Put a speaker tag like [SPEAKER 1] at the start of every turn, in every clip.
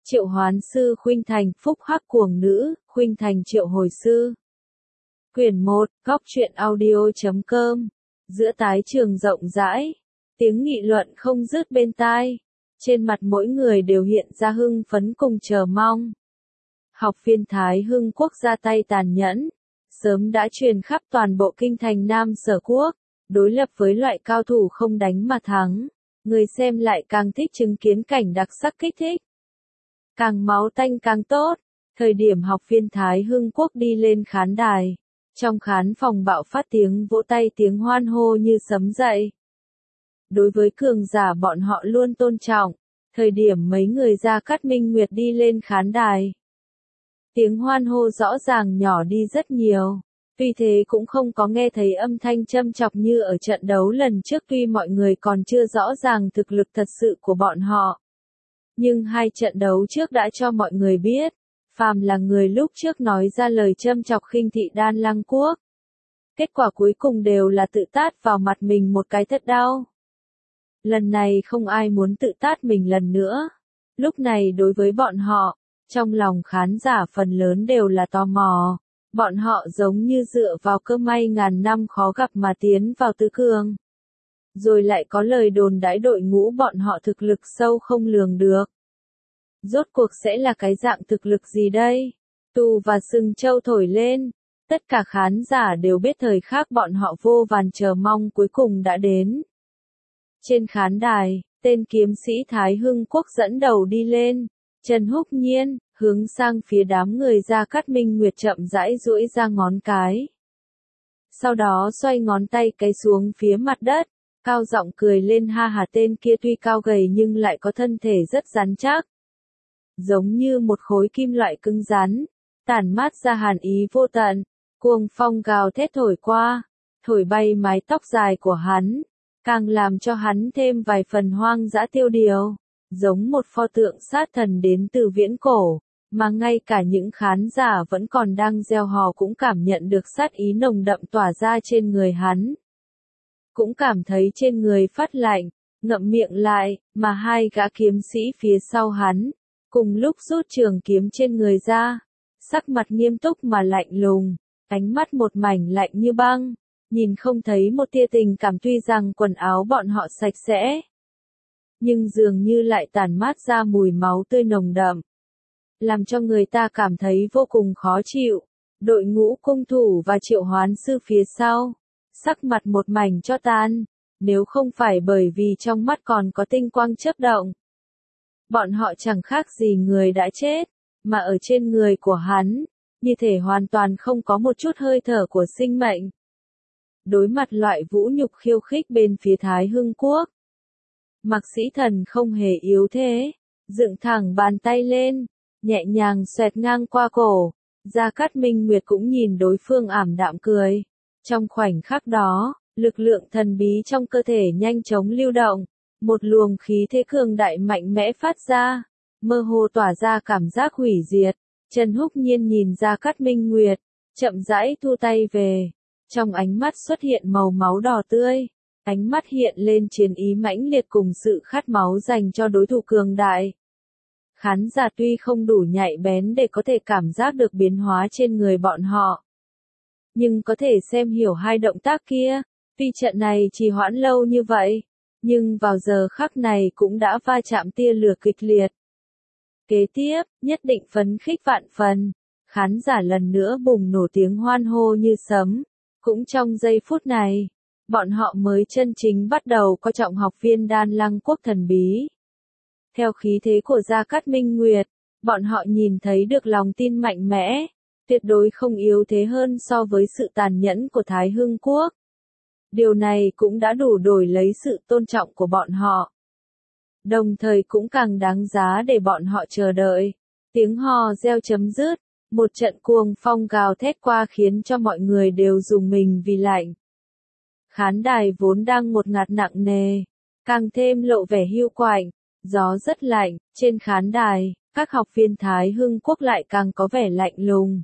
[SPEAKER 1] Triệu Hoán Sư Khuynh Thành, Phúc Hắc Cuồng Nữ, Khuynh Thành Triệu Hồi Sư. Quyển 1, góc truyện audio.com. Giữa tái trường rộng rãi, tiếng nghị luận không dứt bên tai. Trên mặt mỗi người đều hiện ra hưng phấn cùng chờ mong. Học viên Thái Hưng Quốc ra tay tàn nhẫn, sớm đã truyền khắp toàn bộ kinh thành Nam Sở Quốc, đối lập với loại cao thủ không đánh mà thắng. Người xem lại càng thích chứng kiến cảnh đặc sắc kích thích. Càng máu tanh càng tốt. Thời điểm học viên Thái Hưng Quốc đi lên khán đài, trong khán phòng bạo phát tiếng vỗ tay, tiếng hoan hô như sấm dậy. Đối với cường giả bọn họ luôn tôn trọng. Thời điểm mấy người Gia Cát Minh Nguyệt đi lên khán đài, tiếng hoan hô rõ ràng nhỏ đi rất nhiều. Tuy thế cũng không có nghe thấy âm thanh châm chọc như ở trận đấu lần trước, tuy mọi người còn chưa rõ ràng thực lực thật sự của bọn họ. Nhưng hai trận đấu trước đã cho mọi người biết, phàm là người lúc trước nói ra lời châm chọc khinh thị Đan Lăng Quốc, kết quả cuối cùng đều là tự tát vào mặt mình một cái thật đau. Lần này không ai muốn tự tát mình lần nữa. Lúc này đối với bọn họ, trong lòng khán giả phần lớn đều là tò mò. Bọn họ giống như dựa vào cơ may ngàn năm khó gặp mà tiến vào tứ cường. Rồi lại có lời đồn đãi đội ngũ bọn họ thực lực sâu không lường được. Rốt cuộc sẽ là cái dạng thực lực gì đây? Tu và sừng châu thổi lên. Tất cả khán giả đều biết thời khắc bọn họ vô vàn chờ mong cuối cùng đã đến. Trên khán đài, tên kiếm sĩ Thái Hưng Quốc dẫn đầu đi lên. Trần Húc Nhiên, hướng sang phía đám người Gia Cát Minh Nguyệt chậm rãi duỗi ra ngón cái. Sau đó xoay ngón tay cái xuống phía mặt đất, cao giọng cười lên ha hà. Tên kia tuy cao gầy nhưng lại có thân thể rất rắn chắc. Giống như một khối kim loại cứng rắn, tản mát ra hàn ý vô tận, cuồng phong gào thét thổi qua, thổi bay mái tóc dài của hắn, càng làm cho hắn thêm vài phần hoang dã tiêu điều. Giống một pho tượng sát thần đến từ viễn cổ, mà ngay cả những khán giả vẫn còn đang reo hò cũng cảm nhận được sát ý nồng đậm tỏa ra trên người hắn. Cũng cảm thấy trên người phát lạnh, ngậm miệng lại, mà hai gã kiếm sĩ phía sau hắn, cùng lúc rút trường kiếm trên người ra, sắc mặt nghiêm túc mà lạnh lùng, ánh mắt một mảnh lạnh như băng, nhìn không thấy một tia tình cảm. Tuy rằng quần áo bọn họ sạch sẽ, nhưng dường như lại tản mát ra mùi máu tươi nồng đậm, làm cho người ta cảm thấy vô cùng khó chịu. Đội ngũ cung thủ và triệu hoán sư phía sau, sắc mặt một mảnh cho tàn, nếu không phải bởi vì trong mắt còn có tinh quang chớp động. Bọn họ chẳng khác gì người đã chết, mà ở trên người của hắn, như thể hoàn toàn không có một chút hơi thở của sinh mệnh. Đối mặt loại vũ nhục khiêu khích bên phía Thái Hưng Quốc, Mạc Sĩ Thần không hề yếu thế, dựng thẳng bàn tay lên, nhẹ nhàng xoẹt ngang qua cổ. Gia Cát Minh Nguyệt cũng nhìn đối phương ảm đạm cười. Trong khoảnh khắc đó, lực lượng thần bí trong cơ thể nhanh chóng lưu động, một luồng khí thế cường đại mạnh mẽ phát ra, mơ hồ tỏa ra cảm giác hủy diệt. Trần Húc Nhiên nhìn Gia Cát Minh Nguyệt, chậm rãi thu tay về, trong ánh mắt xuất hiện màu máu đỏ tươi. Ánh mắt hiện lên chiến ý mãnh liệt cùng sự khát máu dành cho đối thủ cường đại. Khán giả tuy không đủ nhạy bén để có thể cảm giác được biến hóa trên người bọn họ, nhưng có thể xem hiểu hai động tác kia. Tuy trận này trì hoãn lâu như vậy, nhưng vào giờ khắc này cũng đã va chạm tia lửa kịch liệt. Kế tiếp, nhất định phấn khích vạn phần, khán giả lần nữa bùng nổ tiếng hoan hô như sấm. Cũng trong giây phút này, bọn họ mới chân chính bắt đầu coi trọng học viên Đan Lăng Quốc thần bí. Theo khí thế của Gia Cát Minh Nguyệt, bọn họ nhìn thấy được lòng tin mạnh mẽ, tuyệt đối không yếu thế hơn so với sự tàn nhẫn của Thái Hưng Quốc. Điều này cũng đã đủ đổi lấy sự tôn trọng của bọn họ. Đồng thời cũng càng đáng giá để bọn họ chờ đợi. Tiếng hò reo chấm dứt, một trận cuồng phong gào thét qua khiến cho mọi người đều rùng mình vì lạnh. Khán đài vốn đang ngột ngạt nặng nề, càng thêm lộ vẻ hiu quạnh, gió rất lạnh. Trên khán đài, các học viên Thái Hưng Quốc lại càng có vẻ lạnh lùng.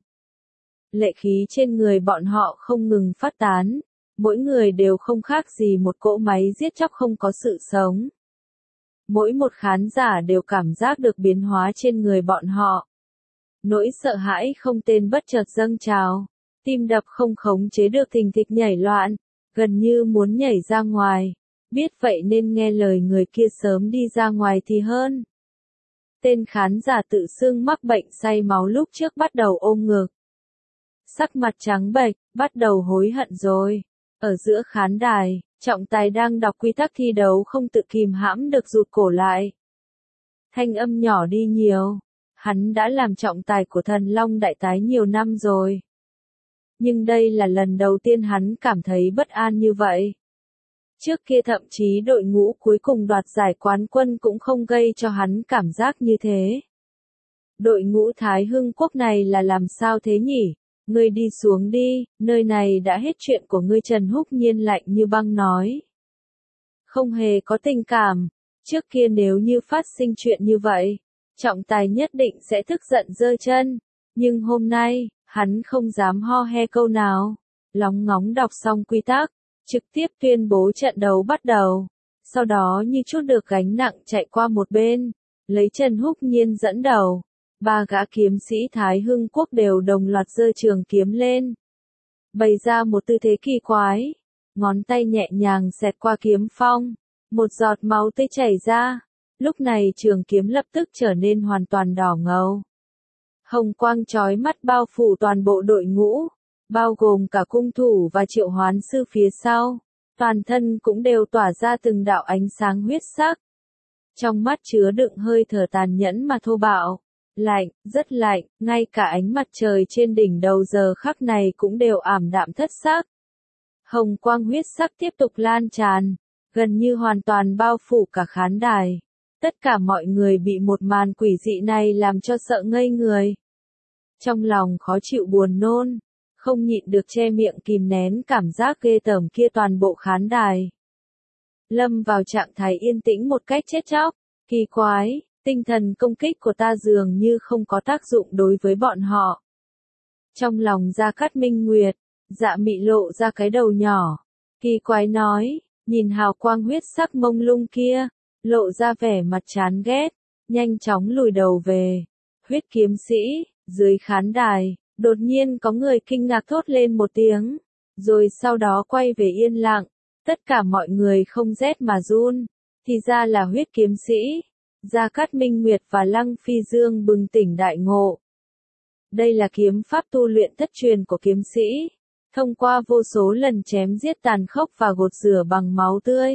[SPEAKER 1] Lệ khí trên người bọn họ không ngừng phát tán, mỗi người đều không khác gì một cỗ máy giết chóc không có sự sống. Mỗi một khán giả đều cảm giác được biến hóa trên người bọn họ. Nỗi sợ hãi không tên bất chợt dâng trào, tim đập không khống chế được thình thịch nhảy loạn, gần như muốn nhảy ra ngoài, biết vậy nên nghe lời người kia sớm đi ra ngoài thì hơn. Tên khán giả tự xưng mắc bệnh say máu lúc trước bắt đầu ôm ngực. Sắc mặt trắng bệch, bắt đầu hối hận rồi. Ở giữa khán đài, trọng tài đang đọc quy tắc thi đấu không tự kìm hãm được rụt cổ lại. Thanh âm nhỏ đi nhiều. Hắn đã làm trọng tài của Thần Long Đại Tái nhiều năm rồi. Nhưng đây là lần đầu tiên hắn cảm thấy bất an như vậy. Trước kia thậm chí đội ngũ cuối cùng đoạt giải quán quân cũng không gây cho hắn cảm giác như thế. Đội ngũ Thái Hưng Quốc này là làm sao thế nhỉ? Ngươi đi xuống đi, nơi này đã hết chuyện của ngươi, Trần Húc Nhiên lạnh như băng nói. Không hề có tình cảm, trước kia nếu như phát sinh chuyện như vậy, trọng tài nhất định sẽ tức giận giơ chân, nhưng hôm nay, hắn không dám ho he câu nào. Lóng ngóng đọc xong quy tắc, trực tiếp tuyên bố trận đấu bắt đầu. Sau đó như chút được gánh nặng chạy qua một bên, lấy Trần Húc Nhiên dẫn đầu. Ba gã kiếm sĩ Thái Hưng Quốc đều đồng loạt giơ trường kiếm lên, bày ra một tư thế kỳ quái, ngón tay nhẹ nhàng xẹt qua kiếm phong, một giọt máu tươi chảy ra. Lúc này trường kiếm lập tức trở nên hoàn toàn đỏ ngầu. Hồng quang chói mắt bao phủ toàn bộ đội ngũ, bao gồm cả cung thủ và triệu hoán sư phía sau, toàn thân cũng đều tỏa ra từng đạo ánh sáng huyết sắc. Trong mắt chứa đựng hơi thở tàn nhẫn mà thô bạo. Lạnh, rất lạnh, ngay cả ánh mặt trời trên đỉnh đầu giờ khắc này cũng đều ảm đạm thất sắc. Hồng quang huyết sắc tiếp tục lan tràn, gần như hoàn toàn bao phủ cả khán đài. Tất cả mọi người bị một màn quỷ dị này làm cho sợ ngây người. Trong lòng khó chịu buồn nôn, không nhịn được che miệng kìm nén cảm giác ghê tởm kia, toàn bộ khán đài lâm vào trạng thái yên tĩnh một cách chết chóc. Kỳ quái, tinh thần công kích của ta dường như không có tác dụng đối với bọn họ. Trong lòng Gia Cát Minh Nguyệt, Dạ Mị lộ ra cái đầu nhỏ, kỳ quái nói, nhìn hào quang huyết sắc mông lung kia, lộ ra vẻ mặt chán ghét, nhanh chóng lùi đầu về. Huyết kiếm sĩ, dưới khán đài, đột nhiên có người kinh ngạc thốt lên một tiếng, rồi sau đó quay về yên lặng. Tất cả mọi người không rét mà run, thì ra là huyết kiếm sĩ. Gia Cát Minh Nguyệt và Lăng Phi Dương bừng tỉnh đại ngộ. Đây là kiếm pháp tu luyện thất truyền của kiếm sĩ, thông qua vô số lần chém giết tàn khốc và gột rửa bằng máu tươi,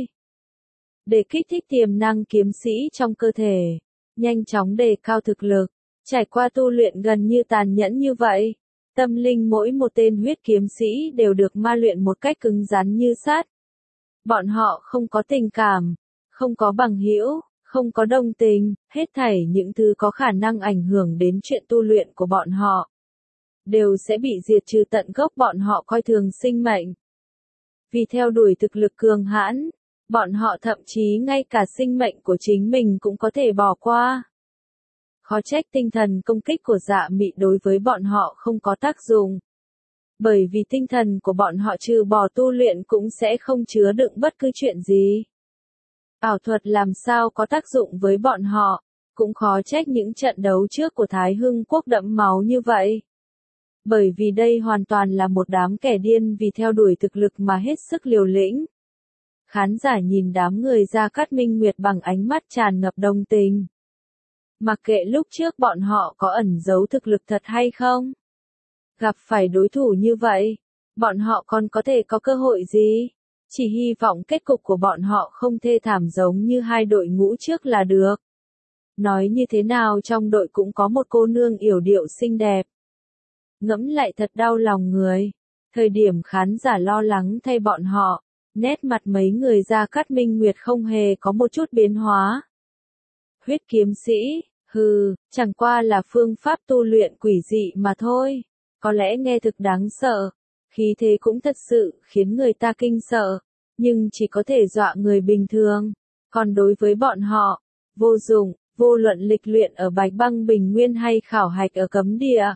[SPEAKER 1] để kích thích tiềm năng kiếm sĩ trong cơ thể, nhanh chóng đề cao thực lực. Trải qua tu luyện gần như tàn nhẫn như vậy, tâm linh mỗi một tên huyết kiếm sĩ đều được ma luyện một cách cứng rắn như sắt. Bọn họ không có tình cảm, không có bằng hữu, không có đồng tình, hết thảy những thứ có khả năng ảnh hưởng đến chuyện tu luyện của bọn họ, đều sẽ bị diệt trừ tận gốc. Bọn họ coi thường sinh mệnh. Vì theo đuổi thực lực cường hãn, bọn họ thậm chí ngay cả sinh mệnh của chính mình cũng có thể bỏ qua. Khó trách tinh thần công kích của Dạ Mị đối với bọn họ không có tác dụng. Bởi vì tinh thần của bọn họ trừ bỏ tu luyện cũng sẽ không chứa đựng bất cứ chuyện gì. Ảo thuật làm sao có tác dụng với bọn họ, cũng khó trách những trận đấu trước của Thái Hưng Quốc đẫm máu như vậy. Bởi vì đây hoàn toàn là một đám kẻ điên vì theo đuổi thực lực mà hết sức liều lĩnh. Khán giả nhìn đám người Gia Cát Minh Nguyệt bằng ánh mắt tràn ngập đồng tình. Mặc kệ lúc trước bọn họ có ẩn giấu thực lực thật hay không, gặp phải đối thủ như vậy, bọn họ còn có thể có cơ hội gì? Chỉ hy vọng kết cục của bọn họ không thê thảm giống như hai đội ngũ trước là được. Nói như thế nào trong đội cũng có một cô nương yểu điệu xinh đẹp. Ngẫm lại thật đau lòng người. Thời điểm khán giả lo lắng thay bọn họ, nét mặt mấy người Gia Cát Minh Nguyệt không hề có một chút biến hóa. Huyết kiếm sĩ, hừ, chẳng qua là phương pháp tu luyện quỷ dị mà thôi. Có lẽ nghe thực đáng sợ, khí thế cũng thật sự khiến người ta kinh sợ, nhưng chỉ có thể dọa người bình thường. Còn đối với bọn họ, vô dụng, vô luận lịch luyện ở Bạch Băng Bình Nguyên hay khảo hạch ở cấm địa.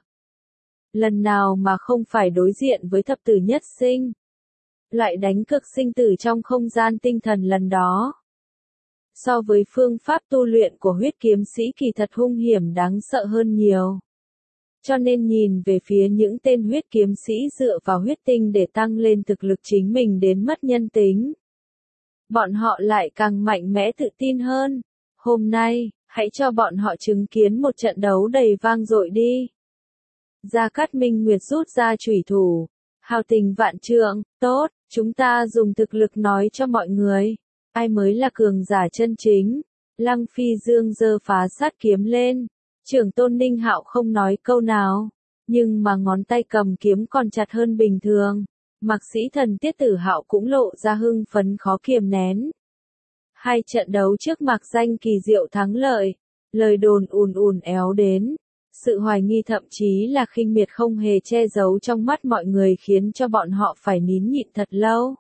[SPEAKER 1] Lần nào mà không phải đối diện với thập tử nhất sinh. Loại đánh cực sinh tử trong không gian tinh thần lần đó. so với phương pháp tu luyện của huyết kiếm sĩ kỳ thật hung hiểm đáng sợ hơn nhiều. Cho nên nhìn về phía những tên huyết kiếm sĩ dựa vào huyết tinh để tăng lên thực lực chính mình đến mất nhân tính. Bọn họ lại càng mạnh mẽ tự tin hơn. Hôm nay, hãy cho bọn họ chứng kiến một trận đấu đầy vang dội đi. Gia Cát Minh Nguyệt rút ra chủy thủ. Hào tình vạn trượng, tốt, chúng ta dùng thực lực nói cho mọi người. Ai mới là cường giả chân chính? Lăng Phi Dương giơ phá sát kiếm lên. Trưởng tôn Ninh Hạo không nói câu nào. Nhưng mà ngón tay cầm kiếm còn chặt hơn bình thường. Mạc Sĩ Thần Tiết Tử Hạo cũng lộ ra hưng phấn khó kiềm nén. Hai trận đấu trước mạc danh kỳ diệu thắng lợi. Lời đồn ùn ùn éo đến. Sự hoài nghi thậm chí là khinh miệt không hề che giấu trong mắt mọi người khiến cho bọn họ phải nín nhịn thật lâu.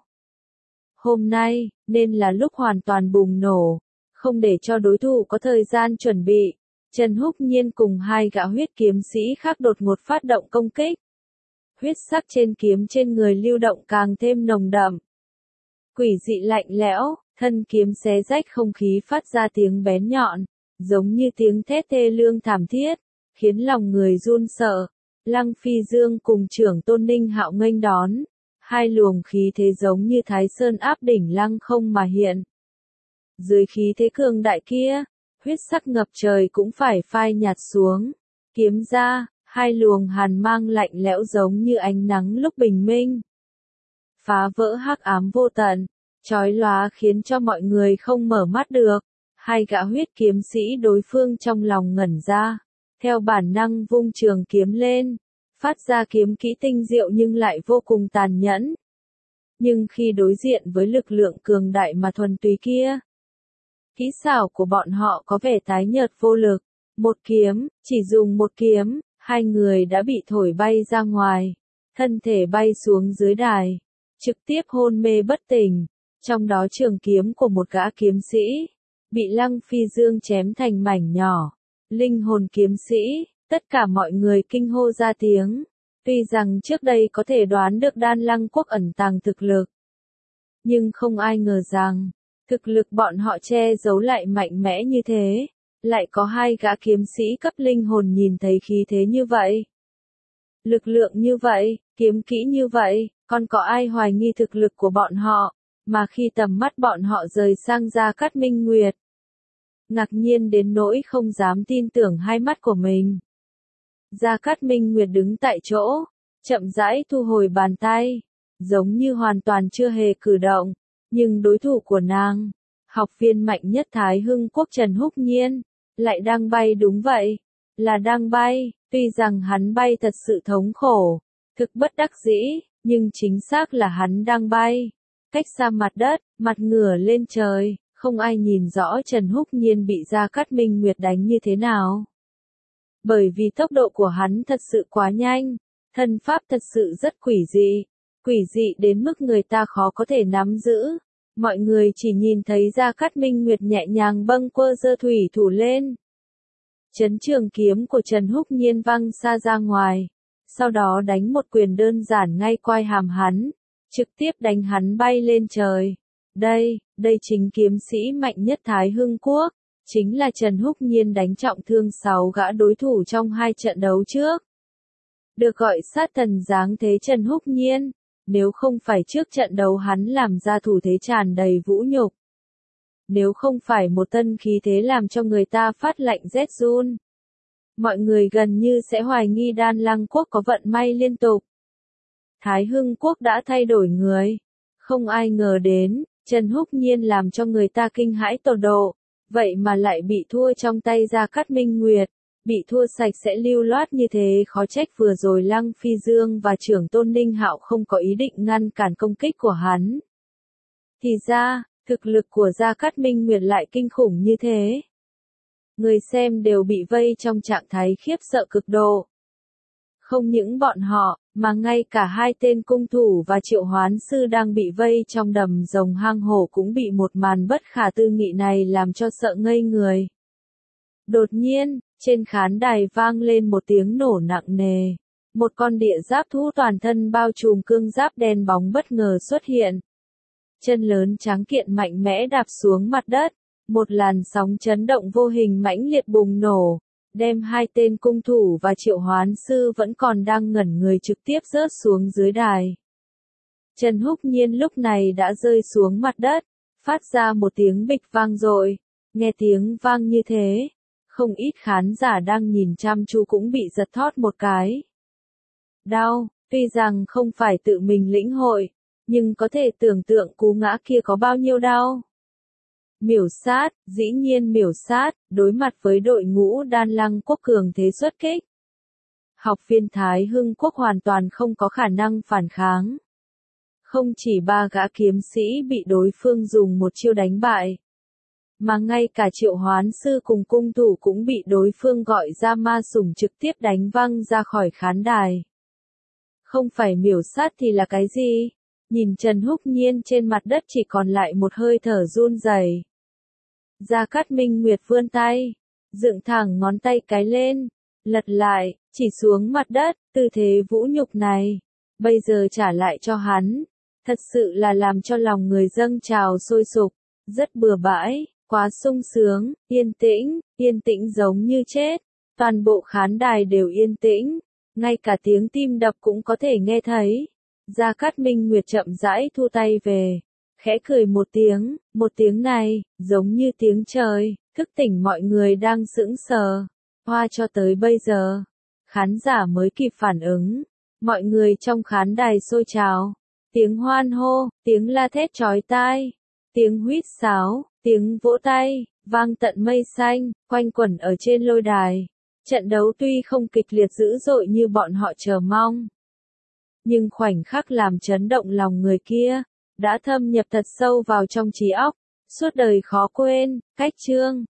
[SPEAKER 1] Hôm nay, nên là lúc hoàn toàn bùng nổ. Không để cho đối thủ có thời gian chuẩn bị. Trần Húc Nhiên cùng hai gã huyết kiếm sĩ khác đột ngột phát động công kích. Huyết sắc trên kiếm trên người lưu động càng thêm nồng đậm. Quỷ dị lạnh lẽo, thân kiếm xé rách không khí phát ra tiếng bén nhọn, giống như tiếng thét thê lương thảm thiết, khiến lòng người run sợ. Lăng Phi Dương cùng trưởng tôn Ninh Hạo nghênh đón. Hai luồng khí thế giống như Thái Sơn áp đỉnh lăng không mà hiện. Dưới khí thế cường đại kia, huyết sắc ngập trời cũng phải phai nhạt xuống. Kiếm ra, hai luồng hàn mang lạnh lẽo giống như ánh nắng lúc bình minh. Phá vỡ hắc ám vô tận, chói lóa khiến cho mọi người không mở mắt được. Hai gã huyết kiếm sĩ đối phương trong lòng ngẩn ra, theo bản năng vung trường kiếm lên, phát ra kiếm kỹ tinh diệu nhưng lại vô cùng tàn nhẫn. Nhưng khi đối diện với lực lượng cường đại mà thuần túy kia, kỹ xảo của bọn họ có vẻ tái nhợt vô lực. Một kiếm, chỉ dùng một kiếm, hai người đã bị thổi bay ra ngoài, thân thể bay xuống dưới đài, trực tiếp hôn mê bất tỉnh. Trong đó trường kiếm của một gã kiếm sĩ bị Lăng Phi Dương chém thành mảnh nhỏ. Linh hồn kiếm sĩ, tất cả mọi người kinh hô ra tiếng. Tuy rằng trước đây có thể đoán được Đan Lăng Quốc ẩn tàng thực lực, nhưng không ai ngờ rằng thực lực bọn họ che giấu lại mạnh mẽ như thế. Lại có hai gã kiếm sĩ cấp linh hồn nhìn thấy khí thế như vậy, lực lượng như vậy, kiếm kỹ như vậy, còn có ai hoài nghi thực lực của bọn họ, mà khi tầm mắt bọn họ rời sang Gia Cát Minh Nguyệt, ngạc nhiên đến nỗi không dám tin tưởng hai mắt của mình. Gia Cát Minh Nguyệt đứng tại chỗ, chậm rãi thu hồi bàn tay, giống như hoàn toàn chưa hề cử động, nhưng đối thủ của nàng, học viên mạnh nhất Thái Hưng Quốc Trần Húc Nhiên, lại đang bay. Đúng vậy, là đang bay, tuy rằng hắn bay thật sự thống khổ, thực bất đắc dĩ, nhưng chính xác là hắn đang bay. Cách xa mặt đất, mặt ngửa lên trời, không ai nhìn rõ Trần Húc Nhiên bị Gia Cát Minh Nguyệt đánh như thế nào. Bởi vì tốc độ của hắn thật sự quá nhanh, thân pháp thật sự rất quỷ dị đến mức người ta khó có thể nắm giữ. Mọi người chỉ nhìn thấy Gia Cát Minh Nguyệt nhẹ nhàng bâng quơ giơ thủy thủ lên. Chấn trường kiếm của Trần Húc Nhiên văng xa ra ngoài, sau đó đánh một quyền đơn giản ngay quai hàm hắn, trực tiếp đánh hắn bay lên trời. Đây chính kiếm sĩ mạnh nhất Thái Hưng Quốc, chính là Trần Húc Nhiên đánh trọng thương 6 gã đối thủ trong 2 trận đấu trước. Được gọi sát thần dáng thế Trần Húc Nhiên, nếu không phải trước trận đấu hắn làm ra thủ thế tràn đầy vũ nhục, nếu không phải một tân khí thế làm cho người ta phát lạnh rét run, mọi người gần như sẽ hoài nghi Đan Lăng Quốc có vận may liên tục. Thái Hưng Quốc đã thay đổi người, không ai ngờ đến, Trần Húc Nhiên làm cho người ta kinh hãi tột độ, vậy mà lại bị thua trong tay Gia Cát Minh Nguyệt, bị thua sạch sẽ lưu loát như thế. Khó trách vừa rồi Lăng Phi Dương và trưởng tôn Ninh Hạo không có ý định ngăn cản công kích của hắn. Thì ra, thực lực của Gia Cát Minh Nguyệt lại kinh khủng như thế. Người xem đều bị vây trong trạng thái khiếp sợ cực độ. Không những bọn họ, mà ngay cả hai tên cung thủ và triệu hoán sư đang bị vây trong đầm rồng hang hổ cũng bị một màn bất khả tư nghị này làm cho sợ ngây người. Đột nhiên, trên khán đài vang lên một tiếng nổ nặng nề. Một con địa giáp thú toàn thân bao trùm cương giáp đen bóng bất ngờ xuất hiện. Chân lớn trắng kiện mạnh mẽ đạp xuống mặt đất, Một làn sóng chấn động vô hình mãnh liệt bùng nổ, đem hai tên cung thủ và triệu hoán sư vẫn còn đang ngẩn người trực tiếp rớt xuống dưới đài. Trần Húc Nhiên lúc này đã rơi xuống mặt đất, phát ra một tiếng bịch vang dội. Nghe tiếng vang như thế, không ít khán giả đang nhìn chăm chú cũng bị giật thót một cái. Đau, tuy rằng không phải tự mình lĩnh hội, nhưng có thể tưởng tượng cú ngã kia có bao nhiêu đau. Miểu sát, dĩ nhiên miểu sát, đối mặt với đội ngũ Đan Lăng Quốc cường thế xuất kích. Học viên Thái Hưng Quốc hoàn toàn không có khả năng phản kháng. Không chỉ 3 gã kiếm sĩ bị đối phương dùng một chiêu đánh bại, mà ngay cả triệu hoán sư cùng cung thủ cũng bị đối phương gọi ra ma sủng trực tiếp đánh văng ra khỏi khán đài. Không phải miểu sát thì là cái gì? Nhìn Trần Húc Nhiên trên mặt đất chỉ còn lại một hơi thở run rẩy. Gia Cát Minh Nguyệt vươn tay, dựng thẳng ngón tay cái lên, lật lại, chỉ xuống mặt đất, tư thế vũ nhục này, bây giờ trả lại cho hắn, thật sự là làm cho lòng người dâng trào sôi sục, rất bừa bãi, quá sung sướng, yên tĩnh giống như chết, toàn bộ khán đài đều yên tĩnh, ngay cả tiếng tim đập cũng có thể nghe thấy. Gia Cát Minh Nguyệt chậm rãi thu tay về, khẽ cười một tiếng này, giống như tiếng trời, thức tỉnh mọi người đang sững sờ. Hoa cho tới bây giờ, khán giả mới kịp phản ứng, mọi người trong khán đài sôi trào, tiếng hoan hô, tiếng la thét chói tai, tiếng huýt sáo, tiếng vỗ tay, vang tận mây xanh, quanh quẩn ở trên lôi đài. Trận đấu tuy không kịch liệt dữ dội như bọn họ chờ mong, nhưng khoảnh khắc làm chấn động lòng người kia, đã thâm nhập thật sâu vào trong trí óc, suốt đời khó quên. Cách chương